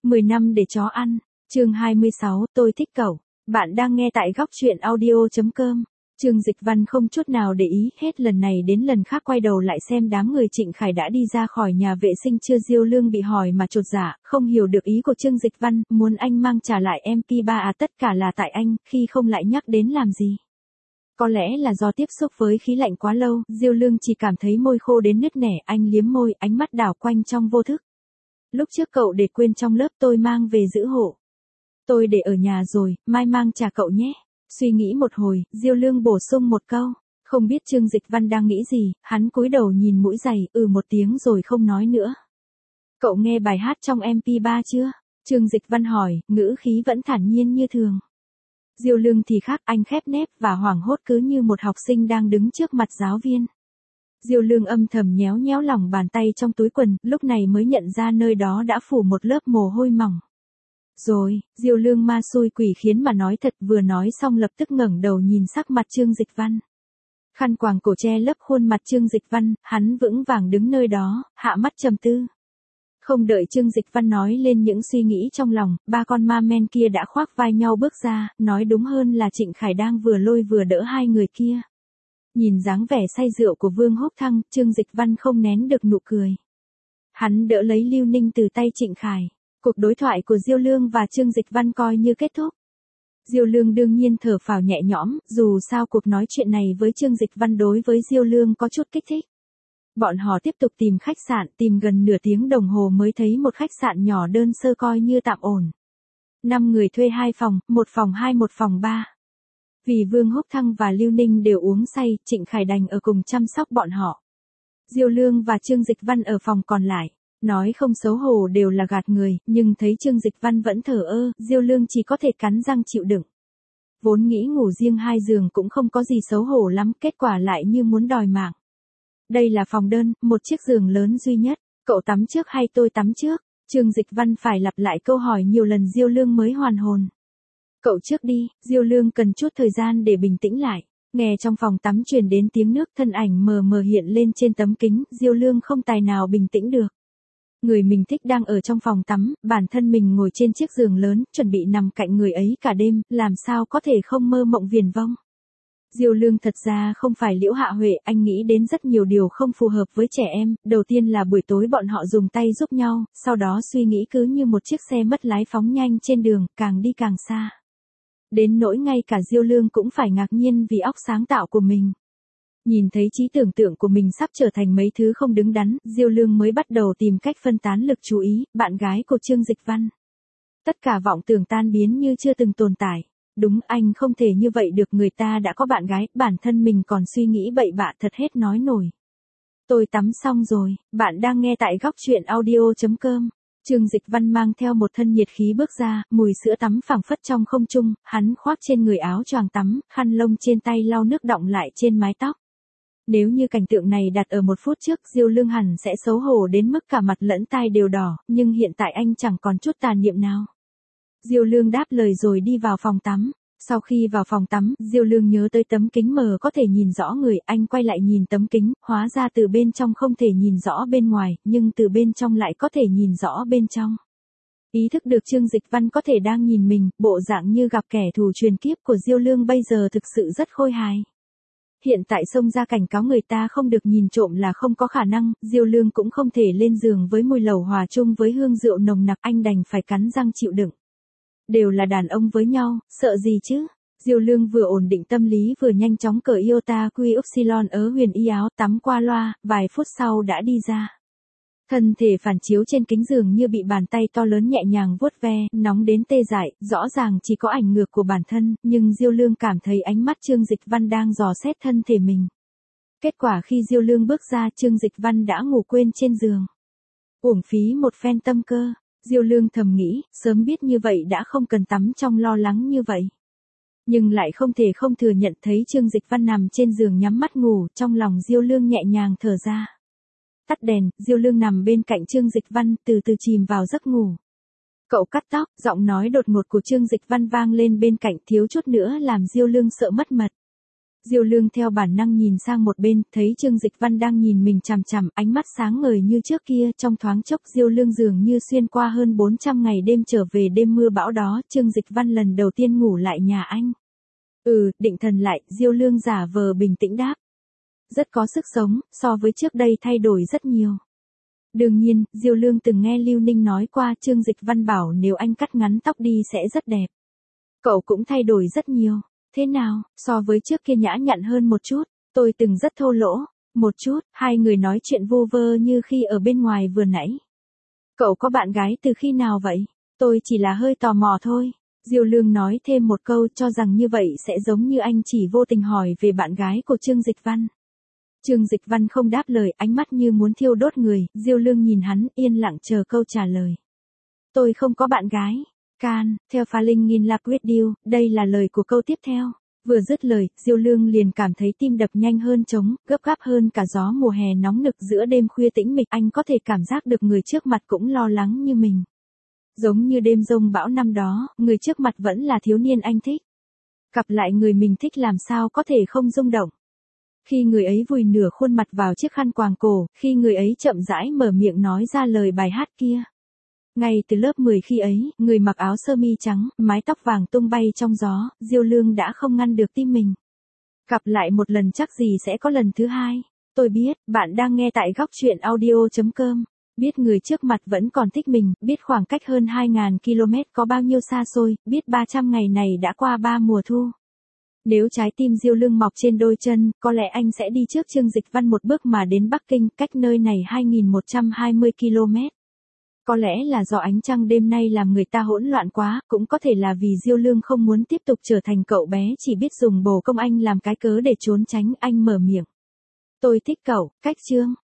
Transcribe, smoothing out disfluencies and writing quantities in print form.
10 năm để chó ăn. Chương 26, tôi thích cậu. Bạn đang nghe tại góc truyện audio.com. Trương Dịch Văn không chút nào để ý, hết lần này đến lần khác quay đầu lại xem đám người Trịnh Khải đã đi ra khỏi nhà vệ sinh chưa. Diêu Lương bị hỏi mà chột dạ, không hiểu được ý của Trương Dịch Văn, muốn anh mang trả lại MP3 à? Tất cả là tại anh, khi không lại nhắc đến làm gì. Có lẽ là do tiếp xúc với khí lạnh quá lâu, Diêu Lương chỉ cảm thấy môi khô đến nứt nẻ. Anh liếm môi, ánh mắt đảo quanh trong vô thức. Lúc trước cậu để quên trong lớp, tôi mang về giữ hộ. Tôi để ở nhà rồi, mai mang trả cậu nhé. Suy nghĩ một hồi, Diêu Lương bổ sung một câu. Không biết Trương Dịch Văn đang nghĩ gì, hắn cúi đầu nhìn mũi giày, một tiếng rồi không nói nữa. Cậu nghe bài hát trong MP3 chưa? Trương Dịch Văn hỏi, ngữ khí vẫn thản nhiên như thường. Diêu Lương thì khác, anh khép nép và hoảng hốt cứ như một học sinh đang đứng trước mặt giáo viên. Diêu Lương âm thầm nhéo nhéo lòng bàn tay trong túi quần, lúc này mới nhận ra nơi đó đã phủ một lớp mồ hôi mỏng. Rồi, Diêu Lương ma xui quỷ khiến mà nói thật, vừa nói xong lập tức ngẩng đầu nhìn sắc mặt Trương Dịch Văn. Khăn quàng cổ che lấp khuôn mặt Trương Dịch Văn, hắn vững vàng đứng nơi đó, hạ mắt trầm tư. Không đợi Trương Dịch Văn nói lên những suy nghĩ trong lòng, ba con ma men kia đã khoác vai nhau bước ra, nói đúng hơn là Trịnh Khải đang vừa lôi vừa đỡ hai người kia. Nhìn dáng vẻ say rượu của Vương Húc Thăng, Trương Dịch Văn không nén được nụ cười. Hắn đỡ lấy Lưu Ninh từ tay Trịnh Khải. Cuộc đối thoại của Diêu Lương và Trương Dịch Văn coi như kết thúc. Diêu Lương đương nhiên thở phào nhẹ nhõm, dù sao cuộc nói chuyện này với Trương Dịch Văn đối với Diêu Lương có chút kích thích. Bọn họ tiếp tục tìm khách sạn, tìm gần nửa tiếng đồng hồ mới thấy một khách sạn nhỏ đơn sơ coi như tạm ổn. 5 người thuê 2 phòng, 1 phòng 2 1 phòng 3. Vì Vương Húc Thăng và Lưu Ninh đều uống say, Trịnh Khải đành ở cùng chăm sóc bọn họ. Diêu Lương và Trương Dịch Văn ở phòng còn lại. Nói không xấu hổ đều là gạt người, nhưng thấy Trương Dịch Văn vẫn thờ ơ, Diêu Lương chỉ có thể cắn răng chịu đựng. Vốn nghĩ ngủ riêng 2 giường cũng không có gì xấu hổ lắm, kết quả lại như muốn đòi mạng. Đây là phòng đơn, một chiếc giường lớn duy nhất, cậu tắm trước hay tôi tắm trước? Trương Dịch Văn phải lặp lại câu hỏi nhiều lần Diêu Lương mới hoàn hồn. Cậu trước đi, Diêu Lương cần chút thời gian để bình tĩnh lại. Nghe trong phòng tắm truyền đến tiếng nước, thân ảnh mờ mờ hiện lên trên tấm kính, Diêu Lương không tài nào bình tĩnh được. Người mình thích đang ở trong phòng tắm, bản thân mình ngồi trên chiếc giường lớn, chuẩn bị nằm cạnh người ấy cả đêm, làm sao có thể không mơ mộng viển vông. Diêu Lương thật ra không phải Liễu Hạ Huệ, anh nghĩ đến rất nhiều điều không phù hợp với trẻ em, đầu tiên là buổi tối bọn họ dùng tay giúp nhau, sau đó suy nghĩ cứ như một chiếc xe mất lái phóng nhanh trên đường, càng đi càng xa. Đến nỗi ngay cả Diêu Lương cũng phải ngạc nhiên vì óc sáng tạo của mình. Nhìn thấy trí tưởng tượng của mình sắp trở thành mấy thứ không đứng đắn, Diêu Lương mới bắt đầu tìm cách phân tán lực chú ý, bạn gái của Trương Dịch Văn. Tất cả vọng tưởng tan biến như chưa từng tồn tại. Đúng, anh không thể như vậy được, người ta đã có bạn gái, bản thân mình còn suy nghĩ bậy bạ thật hết nói nổi. Tôi tắm xong rồi, bạn đang nghe tại góc truyện audio.com. Trương Dịch Văn mang theo một thân nhiệt khí bước ra, mùi sữa tắm phảng phất trong không trung, hắn khoác trên người áo choàng tắm, khăn lông trên tay lau nước đọng lại trên mái tóc. Nếu như cảnh tượng này đặt ở 1 phút trước, Diêu Lương hẳn sẽ xấu hổ đến mức cả mặt lẫn tai đều đỏ, nhưng hiện tại anh chẳng còn chút tà niệm nào. Diêu Lương đáp lời rồi đi vào phòng tắm. Sau khi vào phòng tắm, Diêu Lương nhớ tới tấm kính mờ có thể nhìn rõ người, anh quay lại nhìn tấm kính, hóa ra từ bên trong không thể nhìn rõ bên ngoài, nhưng từ bên trong lại có thể nhìn rõ bên trong. Ý thức được Trương Dịch Văn có thể đang nhìn mình, bộ dạng như gặp kẻ thù truyền kiếp của Diêu Lương bây giờ thực sự rất khôi hài. Hiện tại xông ra cảnh cáo người ta không được nhìn trộm là không có khả năng, Diêu Lương cũng không thể lên giường với mùi lẩu hòa chung với hương rượu nồng nặc, anh đành phải cắn răng chịu đựng. Đều là đàn ông với nhau, sợ gì chứ? Diêu Lương vừa ổn định tâm lý vừa nhanh chóng cởi iota quy upsilon ớ huyền y áo, tắm qua loa, vài phút sau đã đi ra. Thân thể phản chiếu trên kính giường như bị bàn tay to lớn nhẹ nhàng vuốt ve, nóng đến tê dại, rõ ràng chỉ có ảnh ngược của bản thân, nhưng Diêu Lương cảm thấy ánh mắt Trương Dịch Văn đang dò xét thân thể mình. Kết quả khi Diêu Lương bước ra, Trương Dịch Văn đã ngủ quên trên giường. Uổng phí một phen tâm cơ, Diêu Lương thầm nghĩ, sớm biết như vậy đã không cần tắm trong lo lắng như vậy. Nhưng lại không thể không thừa nhận thấy Trương Dịch Văn nằm trên giường nhắm mắt ngủ, trong lòng Diêu Lương nhẹ nhàng thở ra. Tắt đèn, Diêu Lương nằm bên cạnh Trương Dịch Văn, từ từ chìm vào giấc ngủ. Cậu cắt tóc, giọng nói đột ngột của Trương Dịch Văn vang lên bên cạnh, thiếu chút nữa làm Diêu Lương sợ mất mật. Diêu Lương theo bản năng nhìn sang một bên, thấy Trương Dịch Văn đang nhìn mình chằm chằm, ánh mắt sáng ngời như trước kia, trong thoáng chốc Diêu Lương dường như xuyên qua hơn 400 ngày đêm trở về đêm mưa bão đó, Trương Dịch Văn lần đầu tiên ngủ lại nhà anh. Định thần lại, Diêu Lương giả vờ bình tĩnh đáp. Rất có sức sống, so với trước đây thay đổi rất nhiều. Đương nhiên, Diêu Lương từng nghe Lưu Ninh nói qua Trương Dịch Văn bảo nếu anh cắt ngắn tóc đi sẽ rất đẹp. Cậu cũng thay đổi rất nhiều. Thế nào, so với trước kia nhã nhặn hơn một chút, tôi từng rất thô lỗ, một chút, hai người nói chuyện vu vơ như khi ở bên ngoài vừa nãy. Cậu có bạn gái từ khi nào vậy? Tôi chỉ là hơi tò mò thôi. Diêu Lương nói thêm một câu cho rằng như vậy sẽ giống như anh chỉ vô tình hỏi về bạn gái của Trương Dịch Văn. Trương Dịch Văn không đáp lời, ánh mắt như muốn thiêu đốt người, Diêu Lương nhìn hắn, yên lặng chờ câu trả lời. Tôi không có bạn gái. Can, theo Falling in Love with You, đây là lời của câu tiếp theo. Vừa dứt lời, Diêu Lương liền cảm thấy tim đập nhanh hơn trống, gấp gáp hơn cả gió mùa hè nóng nực giữa đêm khuya tĩnh mịch. Anh có thể cảm giác được người trước mặt cũng lo lắng như mình. Giống như đêm giông bão năm đó, người trước mặt vẫn là thiếu niên anh thích. Gặp lại người mình thích làm sao có thể không rung động. Khi người ấy vùi nửa khuôn mặt vào chiếc khăn quàng cổ, khi người ấy chậm rãi mở miệng nói ra lời bài hát kia. Ngay từ lớp 10 khi ấy, người mặc áo sơ mi trắng, mái tóc vàng tung bay trong gió, Diêu Lương đã không ngăn được tim mình. Gặp lại một lần chắc gì sẽ có lần thứ hai. Tôi biết, bạn đang nghe tại góc truyện audio.com. Biết người trước mặt vẫn còn thích mình, biết khoảng cách hơn 2.000 km có bao nhiêu xa xôi, biết 300 ngày này đã qua 3 mùa thu. Nếu trái tim Diêu Lương mọc trên đôi chân, có lẽ anh sẽ đi trước Trương Dịch Văn một bước mà đến Bắc Kinh, cách nơi này 2.120 km. Có lẽ là do ánh trăng đêm nay làm người ta hỗn loạn quá, cũng có thể là vì Diêu Lương không muốn tiếp tục trở thành cậu bé chỉ biết dùng bồ công anh làm cái cớ để trốn tránh. Anh mở miệng. Tôi thích cậu, cách Trương